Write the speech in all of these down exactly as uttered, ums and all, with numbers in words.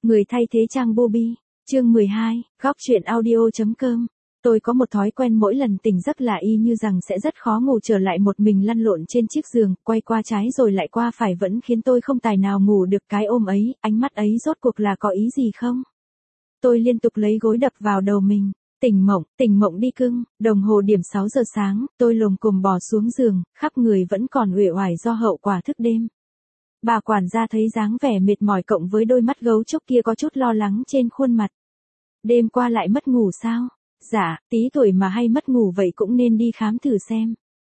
Người thay thế trang Bobby, chương mười hai, góc truyện audio.com. Tôi có một thói quen mỗi lần tỉnh giấc là y như rằng sẽ rất khó ngủ trở lại một mình lăn lộn trên chiếc giường, quay qua trái rồi lại qua phải vẫn khiến tôi không tài nào ngủ được. Cái ôm ấy, ánh mắt ấy rốt cuộc là có ý gì không? Tôi liên tục lấy gối đập vào đầu mình. Tỉnh mộng, tỉnh mộng đi cưng. Đồng hồ điểm sáu giờ sáng, tôi lồm cồm bò xuống giường, khắp người vẫn còn uể oải do hậu quả thức đêm. Bà quản gia thấy dáng vẻ mệt mỏi cộng với đôi mắt gấu trúc kia có chút lo lắng trên khuôn mặt. Đêm qua lại mất ngủ sao? Dạ, tí tuổi mà hay mất ngủ vậy cũng nên đi khám thử xem.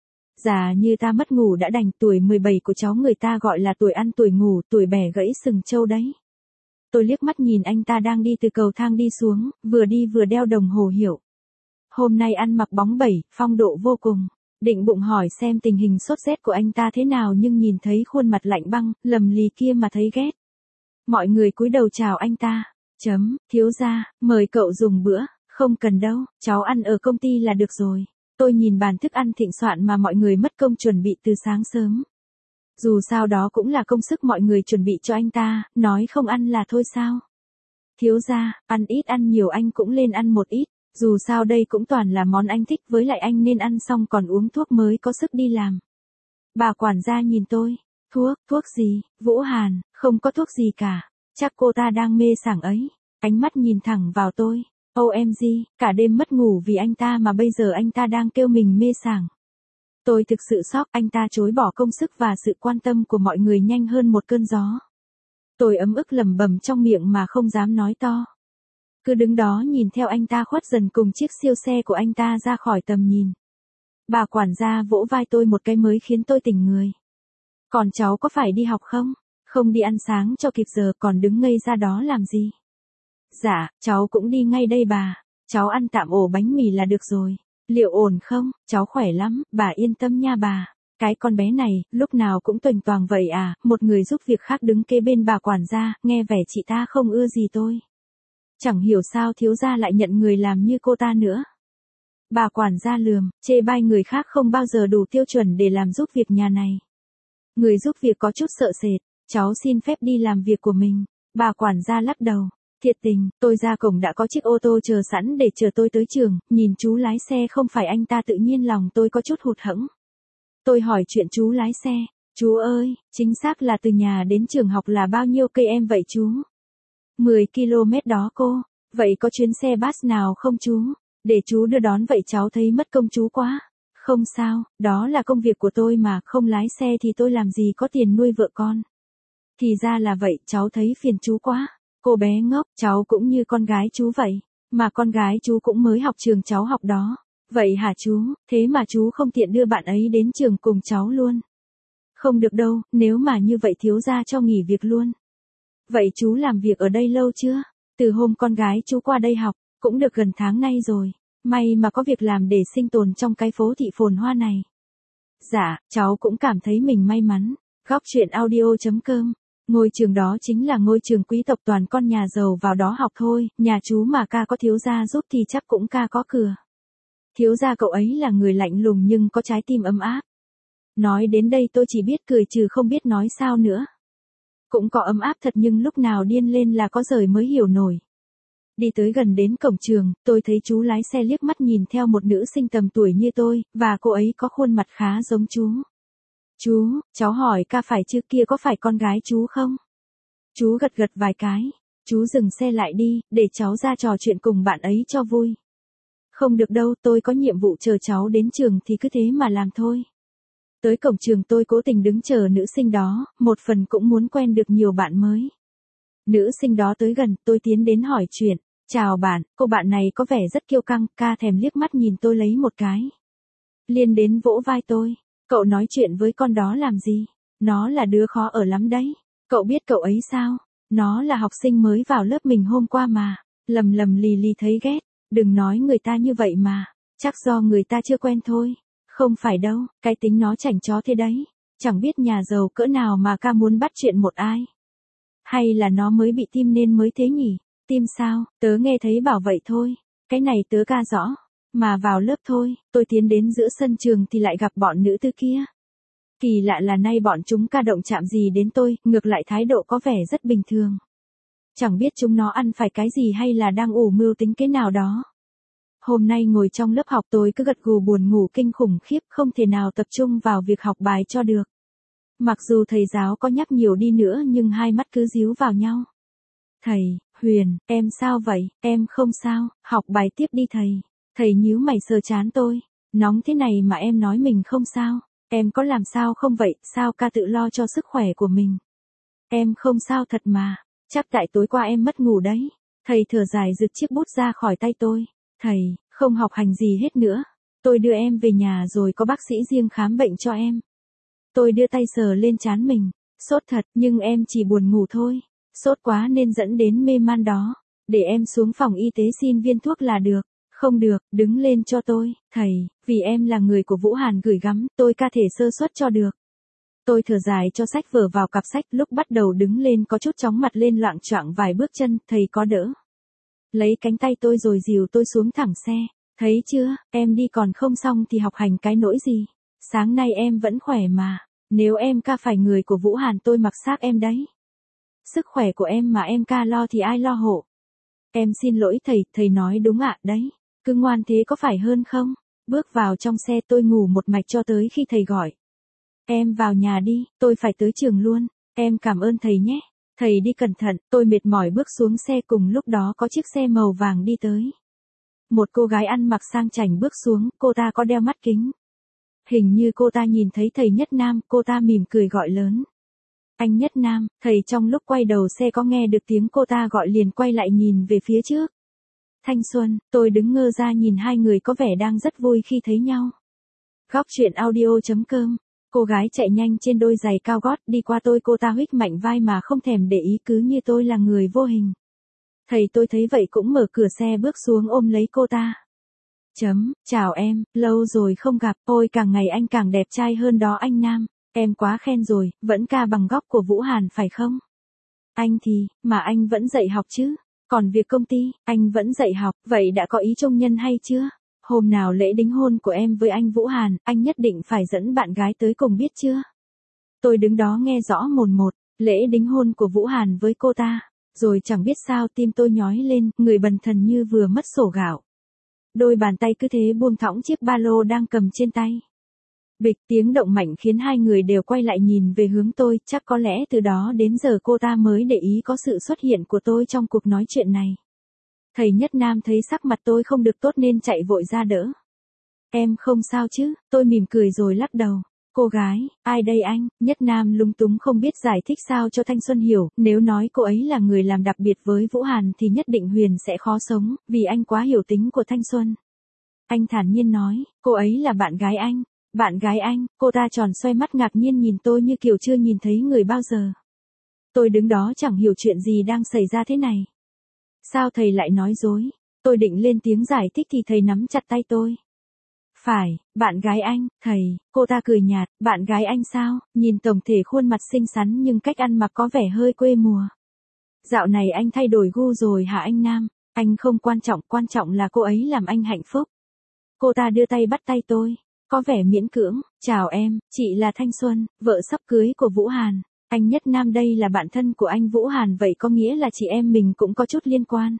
Dạ như ta mất ngủ đã đành, tuổi mười bảy của cháu người ta gọi là tuổi ăn tuổi ngủ, tuổi bẻ gãy sừng trâu đấy. Tôi liếc mắt nhìn anh ta đang đi từ cầu thang đi xuống, vừa đi vừa đeo đồng hồ hiệu. Hôm nay ăn mặc bóng bẩy, phong độ vô cùng. Định bụng hỏi xem tình hình sốt rét của anh ta thế nào nhưng nhìn thấy khuôn mặt lạnh băng, lầm lì kia mà thấy ghét. Mọi người cúi đầu chào anh ta. Chấm, thiếu gia, mời cậu dùng bữa. Không cần đâu, cháu ăn ở công ty là được rồi. Tôi nhìn bàn thức ăn thịnh soạn mà mọi người mất công chuẩn bị từ sáng sớm. Dù sao đó cũng là công sức mọi người chuẩn bị cho anh ta, nói không ăn là thôi sao. Thiếu gia, ăn ít ăn nhiều anh cũng lên ăn một ít. Dù sao đây cũng toàn là món anh thích với lại anh nên ăn xong còn uống thuốc mới có sức đi làm. Bà quản gia nhìn tôi. Thuốc, thuốc gì, Vũ Hàn, không có thuốc gì cả. Chắc cô ta đang mê sảng ấy. Ánh mắt nhìn thẳng vào tôi. ô em giê, cả đêm mất ngủ vì anh ta mà bây giờ anh ta đang kêu mình mê sảng. Tôi thực sự sốc, anh ta chối bỏ công sức và sự quan tâm của mọi người nhanh hơn một cơn gió. Tôi ấm ức lẩm bẩm trong miệng mà không dám nói to. Cứ đứng đó nhìn theo anh ta khuất dần cùng chiếc siêu xe của anh ta ra khỏi tầm nhìn. Bà quản gia vỗ vai tôi một cái mới khiến tôi tỉnh người. Còn cháu có phải đi học không? Không đi ăn sáng cho kịp giờ còn đứng ngây ra đó làm gì? Dạ, cháu cũng đi ngay đây bà. Cháu ăn tạm ổ bánh mì là được rồi. Liệu ổn không? Cháu khỏe lắm, bà yên tâm nha bà. Cái con bé này, lúc nào cũng toành toàng vậy à? Một người giúp việc khác đứng kế bên bà quản gia, nghe vẻ chị ta không ưa gì tôi. Chẳng hiểu sao thiếu gia lại nhận người làm như cô ta nữa. Bà quản gia lườm, chê bai người khác không bao giờ đủ tiêu chuẩn để làm giúp việc nhà này. Người giúp việc có chút sợ sệt, cháu xin phép đi làm việc của mình. Bà quản gia lắc đầu. Thiệt tình, tôi ra cổng đã có chiếc ô tô chờ sẵn để chờ tôi tới trường, nhìn chú lái xe không phải anh ta tự nhiên lòng tôi có chút hụt hẫng. Tôi hỏi chuyện chú lái xe, chú ơi, chính xác là từ nhà đến trường học là bao nhiêu cây em vậy chú? mười ki lô mét đó cô, vậy có chuyến xe bus nào không chú? Để chú đưa đón vậy cháu thấy mất công chú quá. Không sao, đó là công việc của tôi mà, không lái xe thì tôi làm gì có tiền nuôi vợ con. Thì ra là vậy, cháu thấy phiền chú quá. Cô bé ngốc, cháu cũng như con gái chú vậy, mà con gái chú cũng mới học trường cháu học đó. Vậy hả chú, thế mà chú không tiện đưa bạn ấy đến trường cùng cháu luôn. Không được đâu, nếu mà như vậy thiếu gia cho nghỉ việc luôn. Vậy chú làm việc ở đây lâu chưa? Từ hôm con gái chú qua đây học, cũng được gần tháng nay rồi. May mà có việc làm để sinh tồn trong cái phố thị phồn hoa này. Dạ, cháu cũng cảm thấy mình may mắn. Góc truyện audio.com. Ngôi trường đó chính là ngôi trường quý tộc toàn con nhà giàu vào đó học thôi, nhà chú mà ca có thiếu gia giúp thì chắc cũng ca có cửa. Thiếu gia cậu ấy là người lạnh lùng nhưng có trái tim ấm áp. Nói đến đây tôi chỉ biết cười trừ không biết nói sao nữa. Cũng có ấm áp thật nhưng lúc nào điên lên là có rời mới hiểu nổi. Đi tới gần đến cổng trường, tôi thấy chú lái xe liếc mắt nhìn theo một nữ sinh tầm tuổi như tôi, và cô ấy có khuôn mặt khá giống chú. Chú, cháu hỏi ca phải chứ kia có phải con gái chú không? Chú gật gật vài cái. Chú dừng xe lại đi, để cháu ra trò chuyện cùng bạn ấy cho vui. Không được đâu, tôi có nhiệm vụ chờ cháu đến trường thì cứ thế mà làm thôi. Tới cổng trường tôi cố tình đứng chờ nữ sinh đó, một phần cũng muốn quen được nhiều bạn mới. Nữ sinh đó tới gần, tôi tiến đến hỏi chuyện. Chào bạn, cô bạn này có vẻ rất kiêu căng, ca thèm liếc mắt nhìn tôi lấy một cái. Liên đến vỗ vai tôi. Cậu nói chuyện với con đó làm gì? Nó là đứa khó ở lắm đấy. Cậu biết cậu ấy sao? Nó là học sinh mới vào lớp mình hôm qua mà. Lầm lầm lì lì thấy ghét. Đừng nói người ta như vậy mà. Chắc do người ta chưa quen thôi. Không phải đâu, cái tính nó chảnh chó thế đấy. Chẳng biết nhà giàu cỡ nào mà ca muốn bắt chuyện một ai. Hay là nó mới bị tim nên mới thế nhỉ? Tim sao? Tớ nghe thấy bảo vậy thôi. Cái này tớ ca rõ. Mà vào lớp thôi, tôi tiến đến giữa sân trường thì lại gặp bọn nữ tư kia. Kỳ lạ là nay bọn chúng ca động chạm gì đến tôi, ngược lại thái độ có vẻ rất bình thường. Chẳng biết chúng nó ăn phải cái gì hay là đang ủ mưu tính kế nào đó. Hôm nay ngồi trong lớp học tôi cứ gật gù buồn ngủ kinh khủng khiếp, không thể nào tập trung vào việc học bài cho được. Mặc dù thầy giáo có nhắc nhiều đi nữa nhưng hai mắt cứ díu vào nhau. Thầy, Huyền, em sao vậy? Em không sao, học bài tiếp đi thầy. Thầy nhíu mày sờ trán tôi. Nóng thế này mà em nói mình không sao. Em có làm sao không vậy? Sao ca tự lo cho sức khỏe của mình? Em không sao thật mà. Chắc tại tối qua em mất ngủ đấy. Thầy thở dài giật chiếc bút ra khỏi tay tôi. Thầy, không học hành gì hết nữa. Tôi đưa em về nhà rồi có bác sĩ riêng khám bệnh cho em. Tôi đưa tay sờ lên trán mình. Sốt thật, nhưng em chỉ buồn ngủ thôi. Sốt quá nên dẫn đến mê man đó. Để em xuống phòng y tế xin viên thuốc là được. Không được, đứng lên cho tôi. Thầy, vì em là người của Vũ Hàn gửi gắm, tôi ca thể sơ suất cho được. Tôi thở dài cho sách vở vào cặp sách, lúc bắt đầu đứng lên có chút chóng mặt lên loạng choạng vài bước chân, thầy có đỡ. Lấy cánh tay tôi rồi dìu tôi xuống thẳng xe. Thấy chưa, em đi còn không xong thì học hành cái nỗi gì. Sáng nay em vẫn khỏe mà. Nếu em ca phải người của Vũ Hàn tôi mặc xác em đấy. Sức khỏe của em mà em ca lo thì ai lo hộ. Em xin lỗi thầy, thầy nói đúng ạ, đấy. Cứ ngoan thế có phải hơn không? Bước vào trong xe tôi ngủ một mạch cho tới khi thầy gọi. Em vào nhà đi, tôi phải tới trường luôn. Em cảm ơn thầy nhé. Thầy đi cẩn thận, tôi mệt mỏi bước xuống xe, cùng lúc đó có chiếc xe màu vàng đi tới. Một cô gái ăn mặc sang chảnh bước xuống, cô ta có đeo mắt kính. Hình như cô ta nhìn thấy thầy Nhất Nam, cô ta mỉm cười gọi lớn. Anh Nhất Nam, thầy trong lúc quay đầu xe có nghe được tiếng cô ta gọi liền quay lại nhìn về phía trước. Thanh Xuân, tôi đứng ngơ ra nhìn hai người có vẻ đang rất vui khi thấy nhau. Góc truyện audio chấm com. Cô gái chạy nhanh trên đôi giày cao gót đi qua tôi, cô ta huých mạnh vai mà không thèm để ý, cứ như tôi là người vô hình. Thầy tôi thấy vậy cũng mở cửa xe bước xuống ôm lấy cô ta. Chấm, chào em, lâu rồi không gặp, ôi càng ngày anh càng đẹp trai hơn đó anh Nam, em quá khen rồi, vẫn ca bằng góc của Vũ Hàn phải không? Anh thì, mà anh vẫn dạy học chứ, còn việc công ty, anh vẫn dạy học, vậy đã có ý trông nhân hay chưa? Hôm nào lễ đính hôn của em với anh Vũ Hàn, anh nhất định phải dẫn bạn gái tới cùng biết chưa? Tôi đứng đó nghe rõ mồn một, lễ đính hôn của Vũ Hàn với cô ta, rồi chẳng biết sao tim tôi nhói lên, người bần thần như vừa mất sổ gạo. Đôi bàn tay cứ thế buông thõng chiếc ba lô đang cầm trên tay. Bịch, tiếng động mạnh khiến hai người đều quay lại nhìn về hướng tôi, chắc có lẽ từ đó đến giờ cô ta mới để ý có sự xuất hiện của tôi trong cuộc nói chuyện này. Thầy Nhất Nam thấy sắc mặt tôi không được tốt nên chạy vội ra đỡ. Em không sao chứ, tôi mỉm cười rồi lắc đầu. Cô gái, ai đây anh? Nhất Nam lúng túng không biết giải thích sao cho Thanh Xuân hiểu, nếu nói cô ấy là người làm đặc biệt với Vũ Hàn thì nhất định Huyền sẽ khó sống, vì anh quá hiểu tính của Thanh Xuân. Anh thản nhiên nói, cô ấy là bạn gái anh. Bạn gái anh, cô ta tròn xoay mắt ngạc nhiên nhìn tôi như kiểu chưa nhìn thấy người bao giờ. Tôi đứng đó chẳng hiểu chuyện gì đang xảy ra thế này. Sao thầy lại nói dối? Tôi định lên tiếng giải thích thì thầy nắm chặt tay tôi. Phải, bạn gái anh, thầy, cô ta cười nhạt, bạn gái anh sao, nhìn tổng thể khuôn mặt xinh xắn nhưng cách ăn mặc có vẻ hơi quê mùa. Dạo này anh thay đổi gu rồi hả anh Nam? Anh không quan trọng, quan trọng là cô ấy làm anh hạnh phúc. Cô ta đưa tay bắt tay tôi, có vẻ miễn cưỡng, chào em, chị là Thanh Xuân, vợ sắp cưới của Vũ Hàn. Anh Nhất Nam đây là bạn thân của anh Vũ Hàn, vậy có nghĩa là chị em mình cũng có chút liên quan.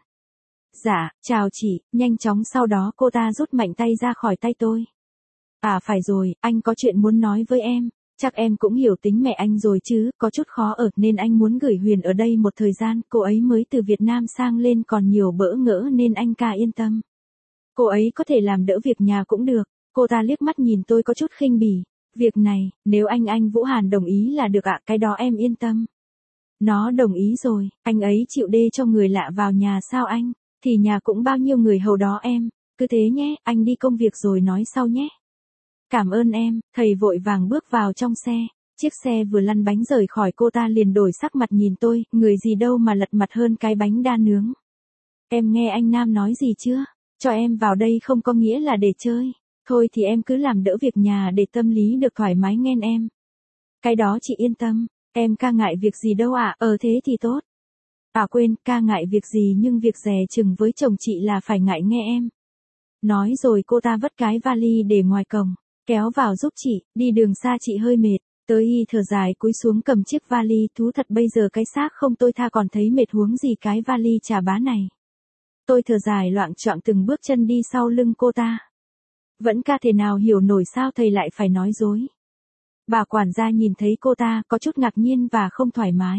Dạ, chào chị, nhanh chóng sau đó cô ta rút mạnh tay ra khỏi tay tôi. À phải rồi, anh có chuyện muốn nói với em, chắc em cũng hiểu tính mẹ anh rồi chứ, có chút khó ở nên anh muốn gửi Huyền ở đây một thời gian, cô ấy mới từ Việt Nam sang lên còn nhiều bỡ ngỡ nên anh ca yên tâm. Cô ấy có thể làm đỡ việc nhà cũng được, cô ta liếc mắt nhìn tôi có chút khinh bỉ. Việc này, nếu anh anh Vũ Hàn đồng ý là được ạ, cái đó em yên tâm. Nó đồng ý rồi, anh ấy chịu đê cho người lạ vào nhà sao anh? Thì nhà cũng bao nhiêu người hầu đó em, cứ thế nhé, anh đi công việc rồi nói sau nhé. Cảm ơn em, thầy vội vàng bước vào trong xe, chiếc xe vừa lăn bánh rời khỏi cô ta liền đổi sắc mặt nhìn tôi, người gì đâu mà lật mặt hơn cái bánh đa nướng. Em nghe anh Nam nói gì chưa? Cho em vào đây không có nghĩa là để chơi, thôi thì em cứ làm đỡ việc nhà để tâm lý được thoải mái nghe em. Cái đó chị yên tâm, em ca ngại việc gì đâu ạ, à? Ờ thế thì tốt. À quên, ca ngại việc gì nhưng việc dè chừng với chồng chị là phải ngại nghe em. Nói rồi cô ta vất cái vali để ngoài cổng, kéo vào giúp chị, đi đường xa chị hơi mệt, Tới y thở dài cúi xuống cầm chiếc vali, thú thật bây giờ cái xác không tôi tha còn thấy mệt huống gì cái vali chà bá này. Tôi thở dài loạng choạng từng bước chân đi sau lưng cô ta. Vẫn ca thể nào hiểu nổi sao thầy lại phải nói dối. Bà quản gia nhìn thấy cô ta có chút ngạc nhiên và không thoải mái.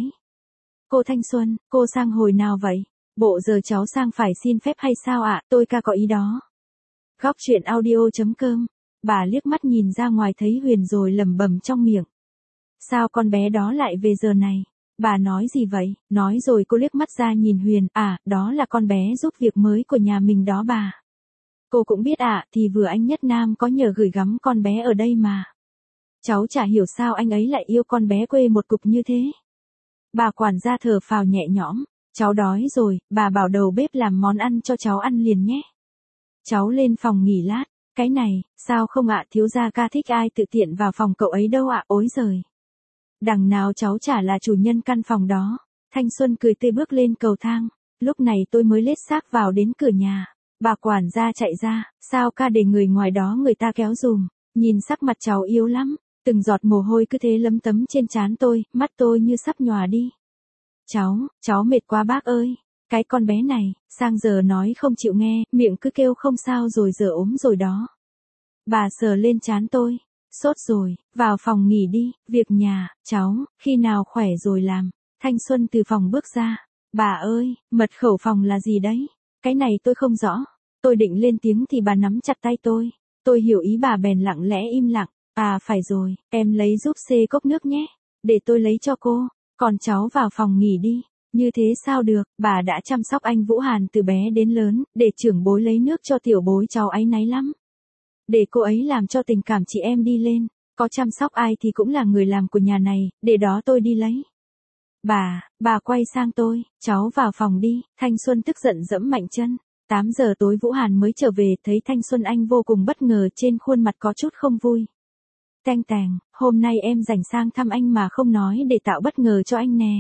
Cô Thanh Xuân, cô sang hồi nào vậy? Bộ giờ cháu sang phải xin phép hay sao ạ? Tôi ca có ý đó. Góc truyện audio.com. Bà liếc mắt nhìn ra ngoài thấy Huyền rồi lẩm bẩm trong miệng. Sao con bé đó lại về giờ này? Bà nói gì vậy? Nói rồi cô liếc mắt ra nhìn Huyền. À, đó là con bé giúp việc mới của nhà mình đó bà. Cô cũng biết ạ, à, thì vừa anh Nhất Nam có nhờ gửi gắm con bé ở đây mà. Cháu chả hiểu sao anh ấy lại yêu con bé quê một cục như thế. Bà quản gia thở phào nhẹ nhõm. Cháu đói rồi, bà bảo đầu bếp làm món ăn cho cháu ăn liền nhé. Cháu lên phòng nghỉ lát. Cái này, sao không ạ, thiếu gia ca thích ai tự tiện vào phòng cậu ấy đâu ạ, ối giời. Đằng nào cháu chả là chủ nhân căn phòng đó. Thanh Xuân cười tươi bước lên cầu thang. Lúc này tôi mới lết xác vào đến cửa nhà. Bà quản gia chạy ra, sao ca để người ngoài đó người ta kéo dùm. Nhìn sắc mặt cháu yếu lắm, từng giọt mồ hôi cứ thế lấm tấm trên trán tôi, mắt tôi như sắp nhòa đi. Cháu, cháu mệt quá bác ơi. Cái con bé này, sang giờ nói không chịu nghe, miệng cứ kêu không sao rồi giờ ốm rồi đó. Bà sờ lên trán tôi. Sốt rồi, vào phòng nghỉ đi, việc nhà, cháu, khi nào khỏe rồi làm. Thanh Xuân từ phòng bước ra. Bà ơi, mật khẩu phòng là gì đấy? Cái này tôi không rõ. Tôi định lên tiếng thì bà nắm chặt tay tôi. Tôi hiểu ý bà bèn lặng lẽ im lặng. À phải rồi, em lấy giúp xê cốc nước nhé. Để tôi lấy cho cô. Còn cháu vào phòng nghỉ đi. Như thế sao được, bà đã chăm sóc anh Vũ Hàn từ bé đến lớn, để trưởng bối lấy nước cho tiểu bối cháu áy náy lắm. Để cô ấy làm cho tình cảm chị em đi lên, có chăm sóc ai thì cũng là người làm của nhà này, để đó tôi đi lấy. Bà, bà quay sang tôi, cháu vào phòng đi, Thanh Xuân tức giận dẫm mạnh chân. tám giờ tối Vũ Hàn mới trở về, thấy Thanh Xuân anh vô cùng bất ngờ, trên khuôn mặt có chút không vui. Teng tàng, hôm nay em rảnh sang thăm anh mà không nói để tạo bất ngờ cho anh nè.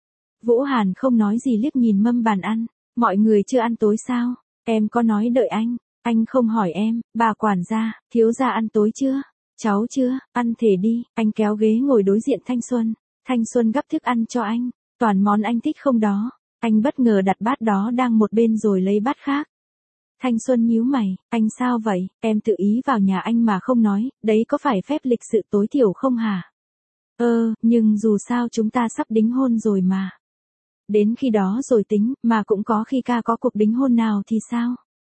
Vũ Hàn không nói gì liếc nhìn mâm bàn ăn. Mọi người chưa ăn tối sao? Em có nói đợi anh. Anh không hỏi em. Bà quản gia, thiếu gia ăn tối chưa? Cháu chưa, ăn thể đi. Anh kéo ghế ngồi đối diện Thanh Xuân. Thanh Xuân gắp thức ăn cho anh. Toàn món anh thích không đó. Anh bất ngờ đặt bát đó đang một bên rồi lấy bát khác. Thanh Xuân nhíu mày. Anh sao vậy? Em tự ý vào nhà anh mà không nói. Đấy có phải phép lịch sự tối thiểu không hả? Ơ, nhưng dù sao chúng ta sắp đính hôn rồi mà. Đến khi đó rồi tính, mà cũng có khi ca có cuộc đính hôn nào thì sao?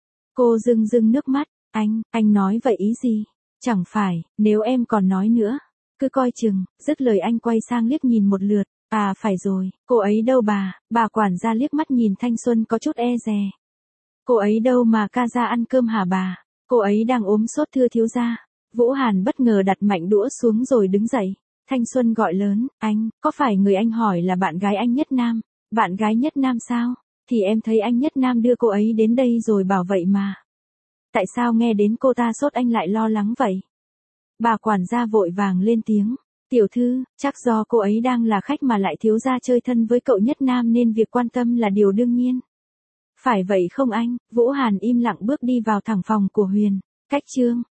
Cô rưng rưng nước mắt. Anh, anh nói vậy ý gì? Chẳng phải, nếu em còn nói nữa. Cứ coi chừng, dứt lời anh quay sang liếc nhìn một lượt. À phải rồi, cô ấy đâu bà? Bà quản gia liếc mắt nhìn Thanh Xuân có chút e dè. Cô ấy đâu mà ca ra ăn cơm hả bà? Cô ấy đang ốm sốt thưa thiếu gia. Vũ Hàn bất ngờ đặt mạnh đũa xuống rồi đứng dậy. Thanh Xuân gọi lớn, anh, có phải người anh hỏi là bạn gái anh Nhất Nam? Bạn gái Nhất Nam sao? Thì em thấy anh Nhất Nam đưa cô ấy đến đây rồi bảo vậy mà. Tại sao nghe đến cô ta sốt anh lại lo lắng vậy? Bà quản gia vội vàng lên tiếng. Tiểu thư, chắc do cô ấy đang là khách mà lại thiếu gia chơi thân với cậu Nhất Nam nên việc quan tâm là điều đương nhiên. Phải vậy không anh? Vũ Hàn im lặng bước đi vào thẳng phòng của Huyền. Cách chương.